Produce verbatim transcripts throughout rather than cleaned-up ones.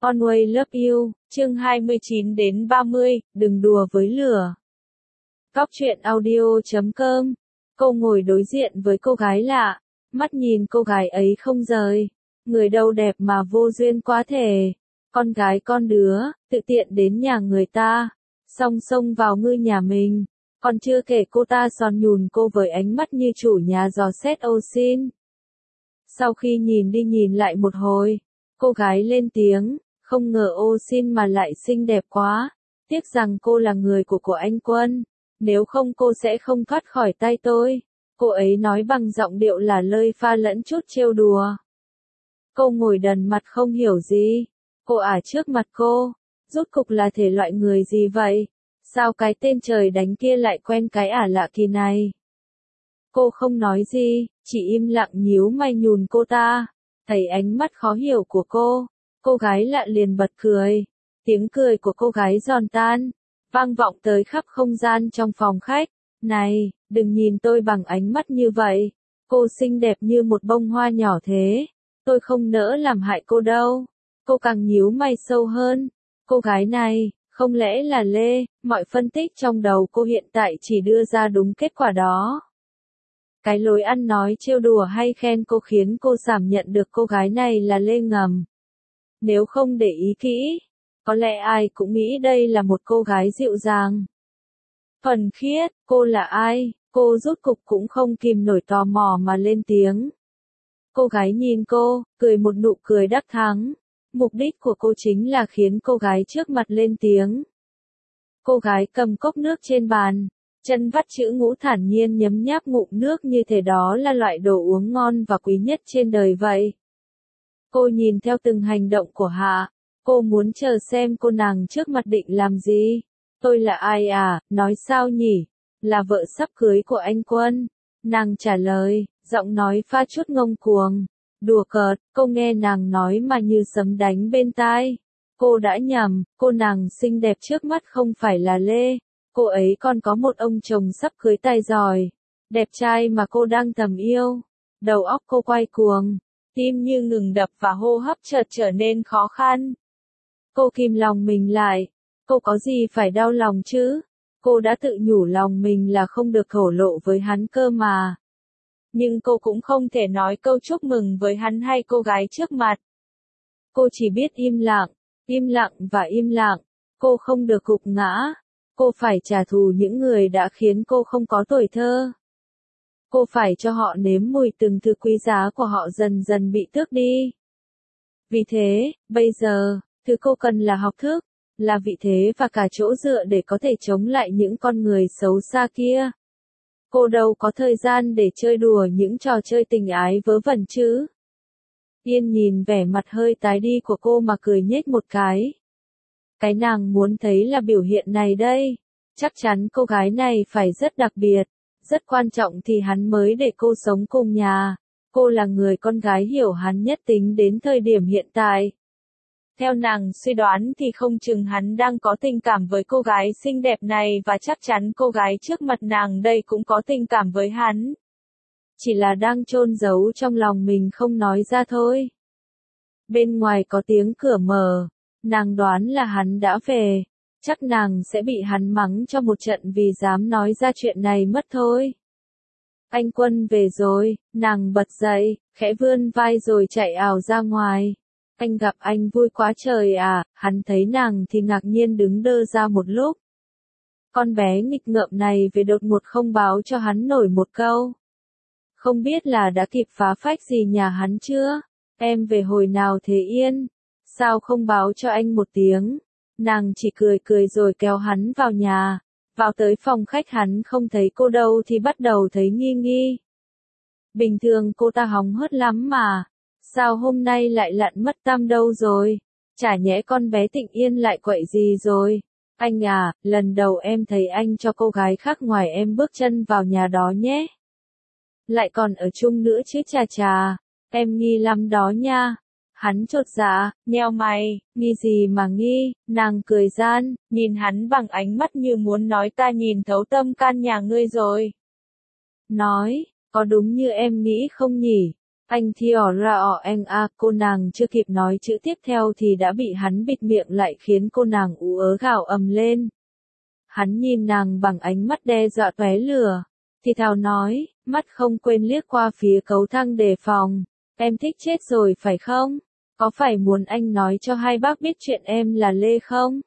Always Love You, chương hai mươi chín đến ba mươi, đừng đùa với lửa. Góc truyện audio chấm com. Cô ngồi đối diện với cô gái lạ, mắt nhìn cô gái ấy không rời. Người đâu đẹp mà vô duyên quá thể. Con gái con đứa, tự tiện đến nhà người ta, song xông vào ngư nhà mình. Còn chưa kể cô ta son nhùn cô với ánh mắt như chủ nhà dò xét ô xin. Sau khi nhìn đi nhìn lại một hồi, cô gái lên tiếng, không ngờ ô xin mà lại xinh đẹp quá. Tiếc rằng cô là người của của anh Quân, nếu không cô sẽ không thoát khỏi tay tôi. Cô ấy nói bằng giọng điệu là lơi pha lẫn chút trêu đùa. Cô ngồi đần mặt không hiểu gì. Cô ả trước mặt cô, rốt cục là thể loại người gì vậy? Sao cái tên trời đánh kia lại quen cái ả lạ kỳ này? Cô không nói gì, chỉ im lặng nhíu mày nhùn cô ta. Thấy ánh mắt khó hiểu của cô, cô gái lạ liền bật cười. Tiếng cười của cô gái giòn tan, vang vọng tới khắp không gian trong phòng khách. Này, đừng nhìn tôi bằng ánh mắt như vậy. Cô xinh đẹp như một bông hoa nhỏ thế. Tôi không nỡ làm hại cô đâu. Cô càng nhíu mày sâu hơn. Cô gái này, không lẽ là Lê? Mọi phân tích trong đầu cô hiện tại chỉ đưa ra đúng kết quả đó. Cái lối ăn nói trêu đùa hay khen cô khiến cô cảm nhận được cô gái này là Lê ngầm. Nếu không để ý kỹ, có lẽ ai cũng nghĩ đây là một cô gái dịu dàng, thuần khiết. Cô là ai? Cô rốt cục cũng không kìm nổi tò mò mà lên tiếng. Cô gái nhìn cô, cười một nụ cười đắc thắng. Mục đích của cô chính là khiến cô gái trước mặt lên tiếng. Cô gái cầm cốc nước trên bàn, chân vắt chữ ngũ thản nhiên nhấm nháp ngụm nước như thể đó là loại đồ uống ngon và quý nhất trên đời vậy. Cô nhìn theo từng hành động của Hạ, cô muốn chờ xem cô nàng trước mặt định làm gì. Tôi là ai à, nói sao nhỉ? Là vợ sắp cưới của anh Quân. Nàng trả lời, giọng nói pha chút ngông cuồng. Đùa cợt, cô nghe nàng nói mà như sấm đánh bên tai. Cô đã nhầm, cô nàng xinh đẹp trước mắt không phải là Lê. Cô ấy còn có một ông chồng sắp cưới tài giỏi, đẹp trai mà cô đang thầm yêu. Đầu óc cô quay cuồng, tim như ngừng đập và hô hấp chợt trở nên khó khăn. Cô kìm lòng mình lại, cô có gì phải đau lòng chứ? Cô đã tự nhủ lòng mình là không được thổ lộ với hắn cơ mà. Nhưng cô cũng không thể nói câu chúc mừng với hắn hay cô gái trước mặt. Cô chỉ biết im lặng, im lặng và im lặng. Cô không được gục ngã. Cô phải trả thù những người đã khiến cô không có tuổi thơ. Cô phải cho họ nếm mùi từng thứ quý giá của họ dần dần bị tước đi. Vì thế, bây giờ, thứ cô cần là học thức, là vị thế và cả chỗ dựa để có thể chống lại những con người xấu xa kia. Cô đâu có thời gian để chơi đùa những trò chơi tình ái vớ vẩn chứ. Yên nhìn vẻ mặt hơi tái đi của cô mà cười nhếch một cái. Cái nàng muốn thấy là biểu hiện này đây. Chắc chắn cô gái này phải rất đặc biệt, rất quan trọng thì hắn mới để cô sống cùng nhà. Cô là người con gái hiểu hắn nhất tính đến thời điểm hiện tại. Theo nàng suy đoán thì không chừng hắn đang có tình cảm với cô gái xinh đẹp này và chắc chắn cô gái trước mặt nàng đây cũng có tình cảm với hắn. Chỉ là đang chôn giấu trong lòng mình không nói ra thôi. Bên ngoài có tiếng cửa mở, nàng đoán là hắn đã về. Chắc nàng sẽ bị hắn mắng cho một trận vì dám nói ra chuyện này mất thôi. Anh Quân về rồi, nàng bật dậy, khẽ vươn vai rồi chạy ào ra ngoài. Anh gặp anh vui quá trời à, hắn thấy nàng thì ngạc nhiên đứng đơ ra một lúc. Con bé nghịch ngợm này về đột ngột không báo cho hắn nổi một câu. Không biết là đã kịp phá phách gì nhà hắn chưa? Em về hồi nào thế Yên? Sao không báo cho anh một tiếng? Nàng chỉ cười cười rồi kéo hắn vào nhà. Vào tới phòng khách hắn không thấy cô đâu thì bắt đầu thấy nghi nghi. Bình thường cô ta hóng hớt lắm mà. Sao hôm nay lại lặn mất tăm đâu rồi? Chả nhẽ con bé Tịnh Yên lại quậy gì rồi? Anh à, lần đầu em thấy anh cho cô gái khác ngoài em bước chân vào nhà đó nhé. Lại còn ở chung nữa chứ chà chà. Em nghi lắm đó nha. Hắn chột dạ, nheo mày, nghi gì mà nghi, nàng cười gian, nhìn hắn bằng ánh mắt như muốn nói ta nhìn thấu tâm can nhà ngươi rồi. Nói, có đúng như em nghĩ không nhỉ? Anh thiỏ ra ọ anh a, cô nàng chưa kịp nói chữ tiếp theo thì đã bị hắn bịt miệng lại khiến cô nàng ú ớ gào ầm lên. Hắn nhìn nàng bằng ánh mắt đe dọa tóe lửa, thì thào nói, mắt không quên liếc qua phía cầu thang đề phòng, em thích chết rồi phải không? Có phải muốn anh nói cho hai bác biết chuyện em là Lê không?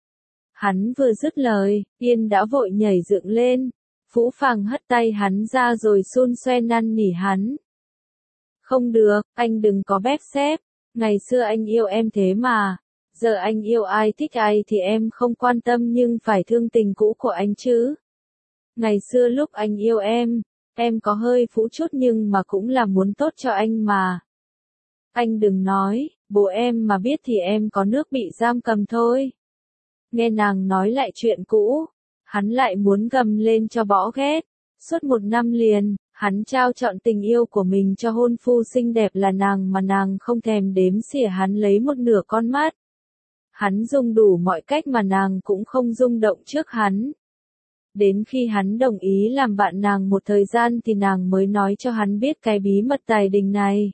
Hắn vừa dứt lời, Yên đã vội nhảy dựng lên, phũ phàng hất tay hắn ra rồi xun xoe năn nỉ hắn. Không được, anh đừng có bép xép, ngày xưa anh yêu em thế mà, giờ anh yêu ai thích ai thì em không quan tâm nhưng phải thương tình cũ của anh chứ. Ngày xưa lúc anh yêu em, em có hơi phũ chút nhưng mà cũng là muốn tốt cho anh mà. Anh đừng nói, bố em mà biết thì em có nước bị giam cầm thôi. Nghe nàng nói lại chuyện cũ, hắn lại muốn gầm lên cho bỏ ghét. Suốt một năm liền, hắn trao trọn tình yêu của mình cho hôn phu xinh đẹp là nàng mà nàng không thèm đếm xỉa hắn lấy một nửa con mắt. Hắn dùng đủ mọi cách mà nàng cũng không rung động trước hắn. Đến khi hắn đồng ý làm bạn nàng một thời gian thì nàng mới nói cho hắn biết cái bí mật tài đình này.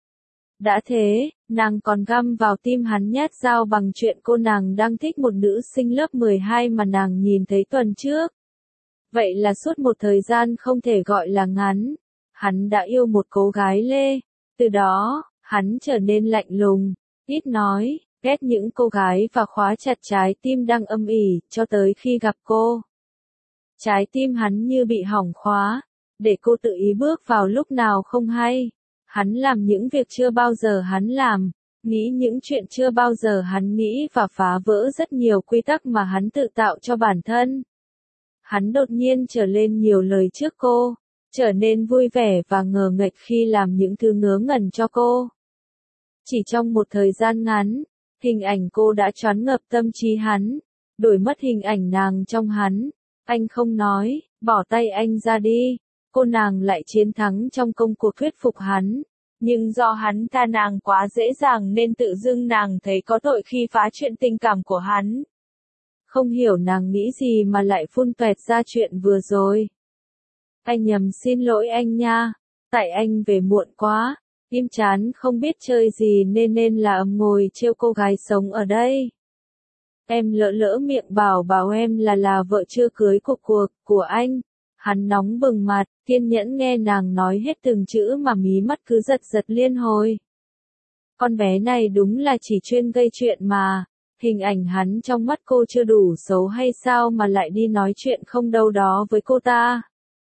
Đã thế, nàng còn găm vào tim hắn nhát dao bằng chuyện cô nàng đang thích một nữ sinh lớp mười hai mà nàng nhìn thấy tuần trước. Vậy là suốt một thời gian không thể gọi là ngắn, hắn đã yêu một cô gái Lê. Từ đó, hắn trở nên lạnh lùng, ít nói, ghét những cô gái và khóa chặt trái tim đang âm ỉ cho tới khi gặp cô. Trái tim hắn như bị hỏng khóa, để cô tự ý bước vào lúc nào không hay. Hắn làm những việc chưa bao giờ hắn làm, nghĩ những chuyện chưa bao giờ hắn nghĩ và phá vỡ rất nhiều quy tắc mà hắn tự tạo cho bản thân. Hắn đột nhiên trở lên nhiều lời trước cô, trở nên vui vẻ và ngờ nghệch khi làm những thứ ngớ ngẩn cho cô. Chỉ trong một thời gian ngắn, hình ảnh cô đã choáng ngợp tâm trí hắn, đổi mất hình ảnh nàng trong hắn. Anh không nói, bỏ tay anh ra đi. Cô nàng lại chiến thắng trong công cuộc thuyết phục hắn. Nhưng do hắn tha nàng quá dễ dàng nên tự dưng nàng thấy có tội khi phá chuyện tình cảm của hắn. Không hiểu nàng nghĩ gì mà lại phun toẹt ra chuyện vừa rồi. Anh nhầm xin lỗi anh nha, tại anh về muộn quá, im chán không biết chơi gì nên nên là ầm ngồi trêu cô gái sống ở đây. Em lỡ lỡ miệng bảo bảo em là là vợ chưa cưới của cuộc của anh. Hắn nóng bừng mặt, kiên nhẫn nghe nàng nói hết từng chữ mà mí mắt cứ giật giật liên hồi. Con bé này đúng là chỉ chuyên gây chuyện mà, hình ảnh hắn trong mắt cô chưa đủ xấu hay sao mà lại đi nói chuyện không đâu đó với cô ta.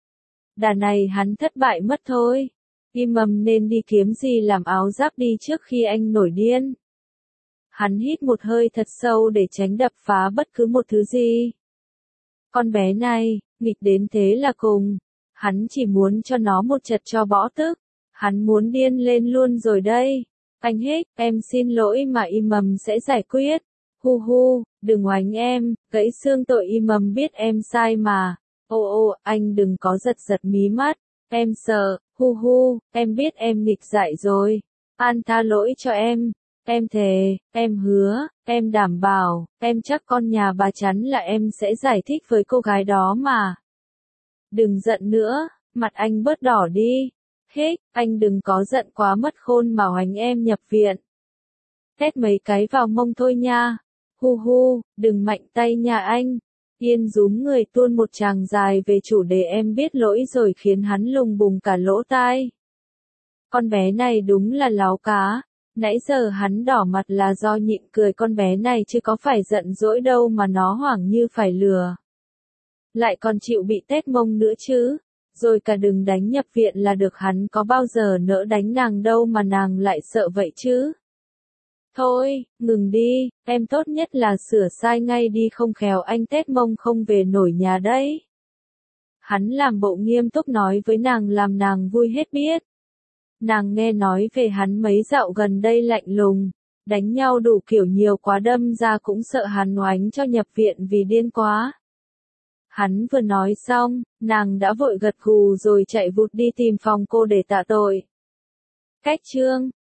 Đà này hắn thất bại mất thôi, im mầm nên đi kiếm gì làm áo giáp đi trước khi anh nổi điên. Hắn hít một hơi thật sâu để tránh đập phá bất cứ một thứ gì. Con bé này, nghịch đến thế là cùng. Hắn chỉ muốn cho nó một chật cho bỏ tức. Hắn muốn điên lên luôn rồi đây. Anh hết, em xin lỗi mà im mầm sẽ giải quyết. Hu hu, đừng oánh em, gãy xương tội im mầm biết em sai mà. Ô ô, anh đừng có giật giật mí mắt. Em sợ, hu hu, em biết em nghịch dại rồi. An tha lỗi cho em. Em thề, em hứa, em đảm bảo, em chắc con nhà bà chắn là em sẽ giải thích với cô gái đó mà. Đừng giận nữa, mặt anh bớt đỏ đi. Hết, anh đừng có giận quá mất khôn mà oánh em nhập viện. Tét mấy cái vào mông thôi nha. Hu hu, đừng mạnh tay nhà anh. Yên rúm người tuôn một tràng dài về chủ đề em biết lỗi rồi khiến hắn lùng bùng cả lỗ tai. Con bé này đúng là láo cá. Nãy giờ hắn đỏ mặt là do nhịn cười con bé này chứ có phải giận dỗi đâu mà nó hoảng như phải lừa. Lại còn chịu bị tét mông nữa chứ. Rồi cả đừng đánh nhập viện là được hắn có bao giờ nỡ đánh nàng đâu mà nàng lại sợ vậy chứ. Thôi, ngừng đi, em tốt nhất là sửa sai ngay đi không khéo anh tét mông không về nổi nhà đấy. Hắn làm bộ nghiêm túc nói với nàng làm nàng vui hết biết. Nàng nghe nói về hắn mấy dạo gần đây lạnh lùng, đánh nhau đủ kiểu nhiều quá đâm ra cũng sợ hắn oánh cho nhập viện vì điên quá. Hắn vừa nói xong, nàng đã vội gật gù rồi chạy vụt đi tìm phòng cô để tạ tội. Cách chương